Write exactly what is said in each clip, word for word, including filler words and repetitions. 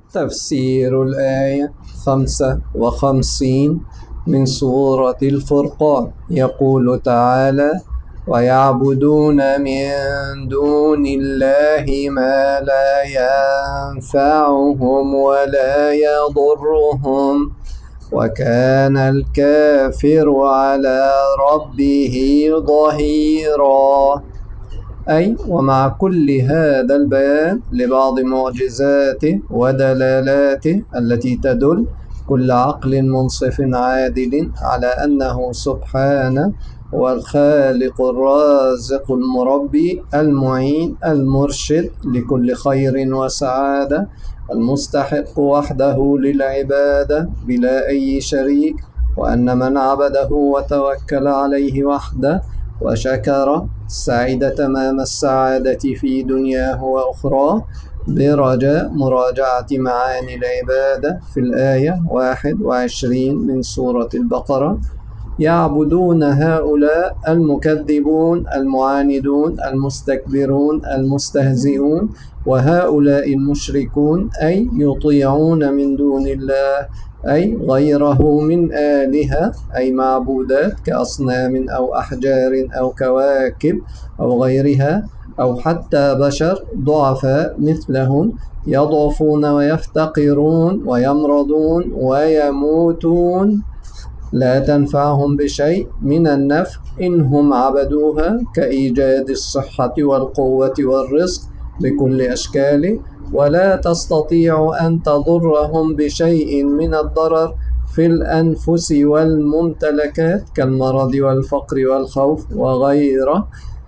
تفسير الآية خمسة وخمسين من سورة الفرقان. يقول تعالى: ويعبدون من دون الله ما لا ينفعهم ولا يضرهم وكان الكافر على ربه ظهيرا. أي ومع كل هذا البيان لبعض معجزاته ودلالاته التي تدل كل عقل منصف عادل على أنه سبحانه هو الخالق الرازق المربي المعين المرشد لكل خير وسعادة، المستحق وحده للعبادة بلا أي شريك، وأن من عبده وتوكل عليه وحده وشكر سعد تمام السعادة في دنياه وأخراه، برجاء مراجعة معاني العبادة في الآية واحد وعشرين من سورة البقرة. يعبدون هؤلاء المكذبون المعاندون المستكبرون المستهزئون، وهؤلاء المشركون أي يطيعون من دون الله أي غيره من آلهة أي معبودات كأصنام أو أحجار أو كواكب أو غيرها، أو حتى بشر ضعفاء مثلهم يضعفون ويفتقرون ويمرضون ويموتون، لا تنفعهم بشيء من النفع إنهم عبدوها كإيجاد الصحة والقوة والرزق بكل أشكاله، ولا تستطيع أن تضرهم بشيء من الضرر في الأنفس والممتلكات كالمرض والفقر والخوف وغيره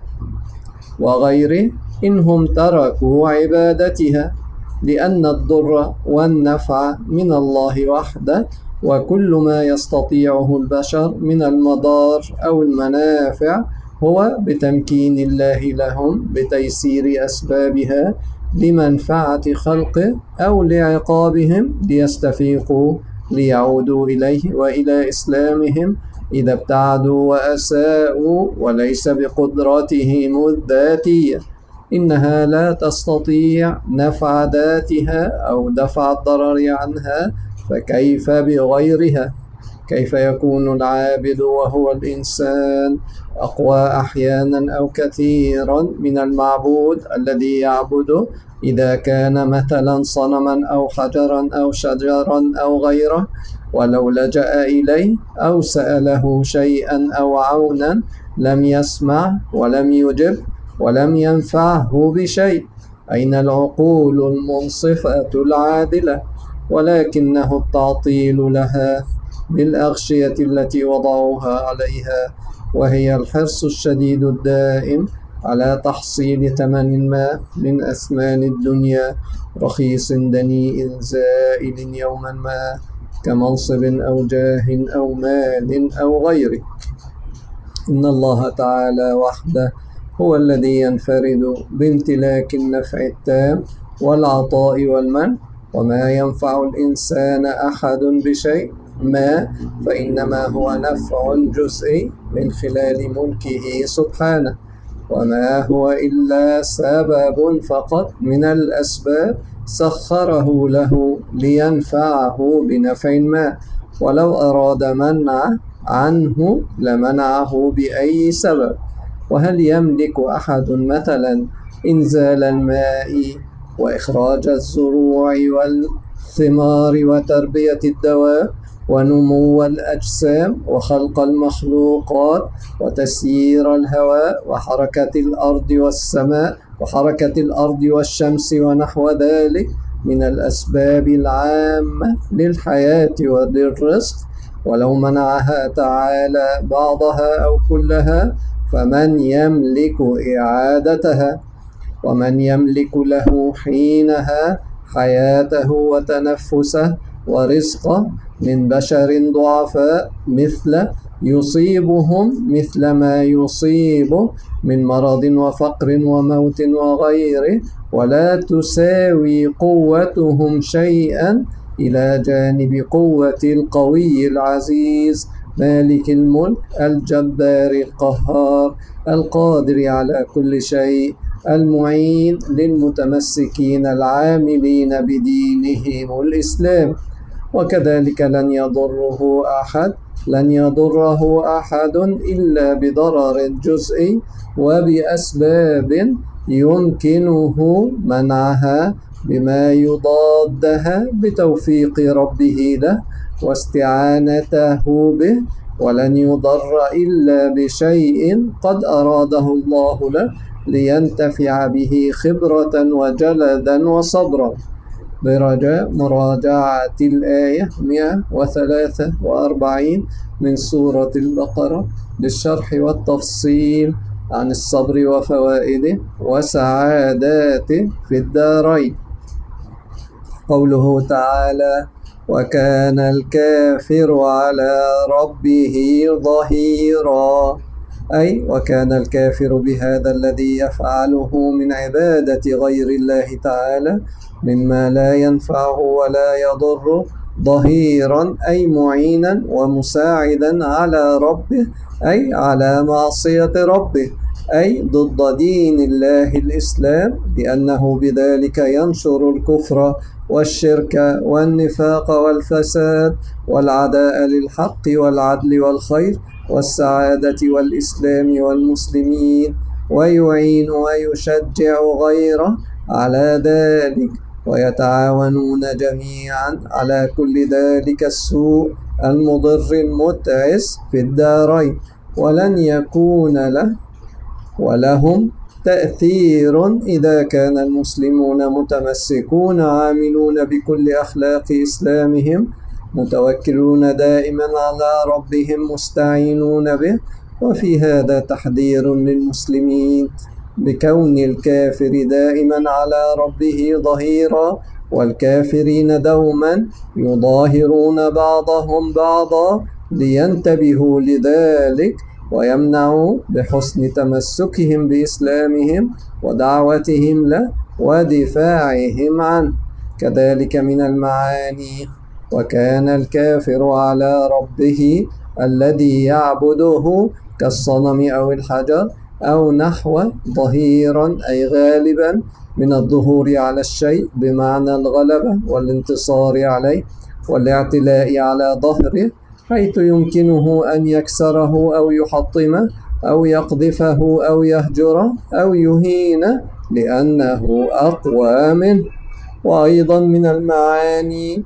وغيره إنهم تركوا عبادتها، لأن الضر والنفع من الله وحده، وكل ما يستطيعه البشر من المضار أو المنافع هو بتمكين الله لهم بتيسير أسبابها لمنفعة خلقه أو لعقابهم ليستفيقوا ليعودوا إليه وإلى إسلامهم إذا ابتعدوا وأساءوا، وليس بقدرتهم الذاتية. إنها لا تستطيع نفع ذاتها أو دفع الضرر عنها، فكيف بغيرها؟ كيف يكون العابد وهو الإنسان أقوى أحيانا أو كثيرا من المعبود الذي يعبده إذا كان مثلا صنما أو حجرا أو شجرا أو غيره، ولو لجأ إليه أو سأله شيئا أو عونا لم يسمع ولم يجب ولم ينفعه بشيء؟ أين العقول المنصفة العادلة؟ ولكنه التعطيل لها بالأغشية التي وضعوها عليها، وهي الحرص الشديد الدائم على تحصيل ثمن ما من أثمان الدنيا رخيص دنيء زائل يوما ما، كمنصب أو جاه أو مال أو غيره. إن الله تعالى وحده هو الذي ينفرد بامتلاك النفع التام والعطاء والمنع، وما ينفع الإنسان أحد بشيء ما فإنما هو نفع جزئي من خلال ملكه سبحانه، وما هو إلا سبب فقط من الأسباب سخره له لينفعه بنفع ما، ولو أراد منعه عنه لمنعه بأي سبب. وهل يملك أحد مثلا إنزال الماء وإخراج الزروع والثمار وتربية الدواب ونمو الأجسام وخلق المخلوقات وتسيير الهواء وحركة الأرض والسماء وحركة الأرض والشمس ونحو ذلك من الأسباب العامة للحياة وللرزق؟ ولو منعها تعالى بعضها أو كلها فمن يملك إعادتها؟ ومن يملك له حينها حياته وتنفسه ورزقه من بشر ضعفاء مثل يصيبهم مثل ما يصيبه من مرض وفقر وموت وغيره، ولا تساوي قوتهم شيئا إلى جانب قوة القوي العزيز مالك الملك الجبار القهار القادر على كل شيء المعين للمتمسكين العاملين بدينهم الإسلام. وكذلك لن يضره أحد لن يضره أحد إلا بضرر جزئي وبأسباب يمكنه منعها بما يضادها بتوفيق ربه له واستعانته به، ولن يضر إلا بشيء قد أراده الله له لينتفع به خبرة وجلدا وصبرا. برجاء مراجعة الآية مئة وثلاثة وأربعين من سورة البقرة للشرح والتفصيل عن الصبر وفوائده وسعاداته في الدارين. قوله تعالى: وكان الكافر على ربه ظهيرا، أي وكان الكافر بهذا الذي يفعله من عبادة غير الله تعالى مما لا ينفعه ولا يضره ظهيرا، أي معينا ومساعدا على ربه، أي على معصية ربه، أي ضد دين الله الإسلام، لأنه بذلك ينشر الكفر والشرك والنفاق والفساد والعداء للحق والعدل والخير والسعادة والإسلام والمسلمين، ويعين ويشجع غيره على ذلك، ويتعاونون جميعا على كل ذلك السوء المضر المتعس في الدارين، ولن يكون له ولهم تأثير إذا كان المسلمون متمسكون عاملون بكل أخلاق إسلامهم متوكلون دائما على ربهم مستعينون به. وفي هذا تحذير للمسلمين بكون الكافر دائما على ربه ظهيرا، والكافرين دوما يظاهرون بعضهم بعضا لينتبهوا لذلك ويمنعوا بحسن تمسكهم بإسلامهم ودعوتهم له ودفاعهم عنه. كذلك من المعاني: وكان الكافر على ربه الذي يعبده كالصنم أو الحجر أو نحوه ظهيرا، أي غالبا من الظهور على الشيء بمعنى الغلبة والانتصار عليه والاعتلاء على ظهره، حيث يمكنه أن يكسره أو يحطمه أو يقذفه أو يهجره أو يهينه لأنه أقوى منه. وأيضا من المعاني: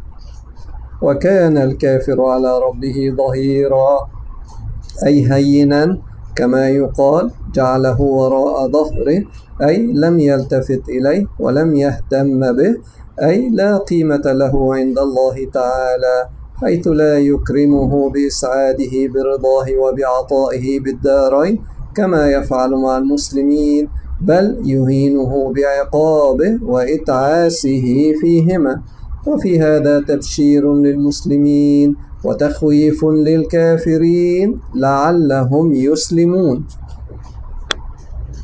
وكان الكافر على ربه ظهيرا، أي هينا، كما يقال جعله وراء ظهره، أي لم يلتفت إليه ولم يهتم به، أي لا قيمة له عند الله تعالى، حيث لا يكرمه بإسعاده برضاه وبعطائه بالدارين كما يفعل مع المسلمين، بل يهينه بعقابه وإتعاسه فيهما. وفي هذا تبشير للمسلمين وتخويف للكافرين لعلهم يسلمون.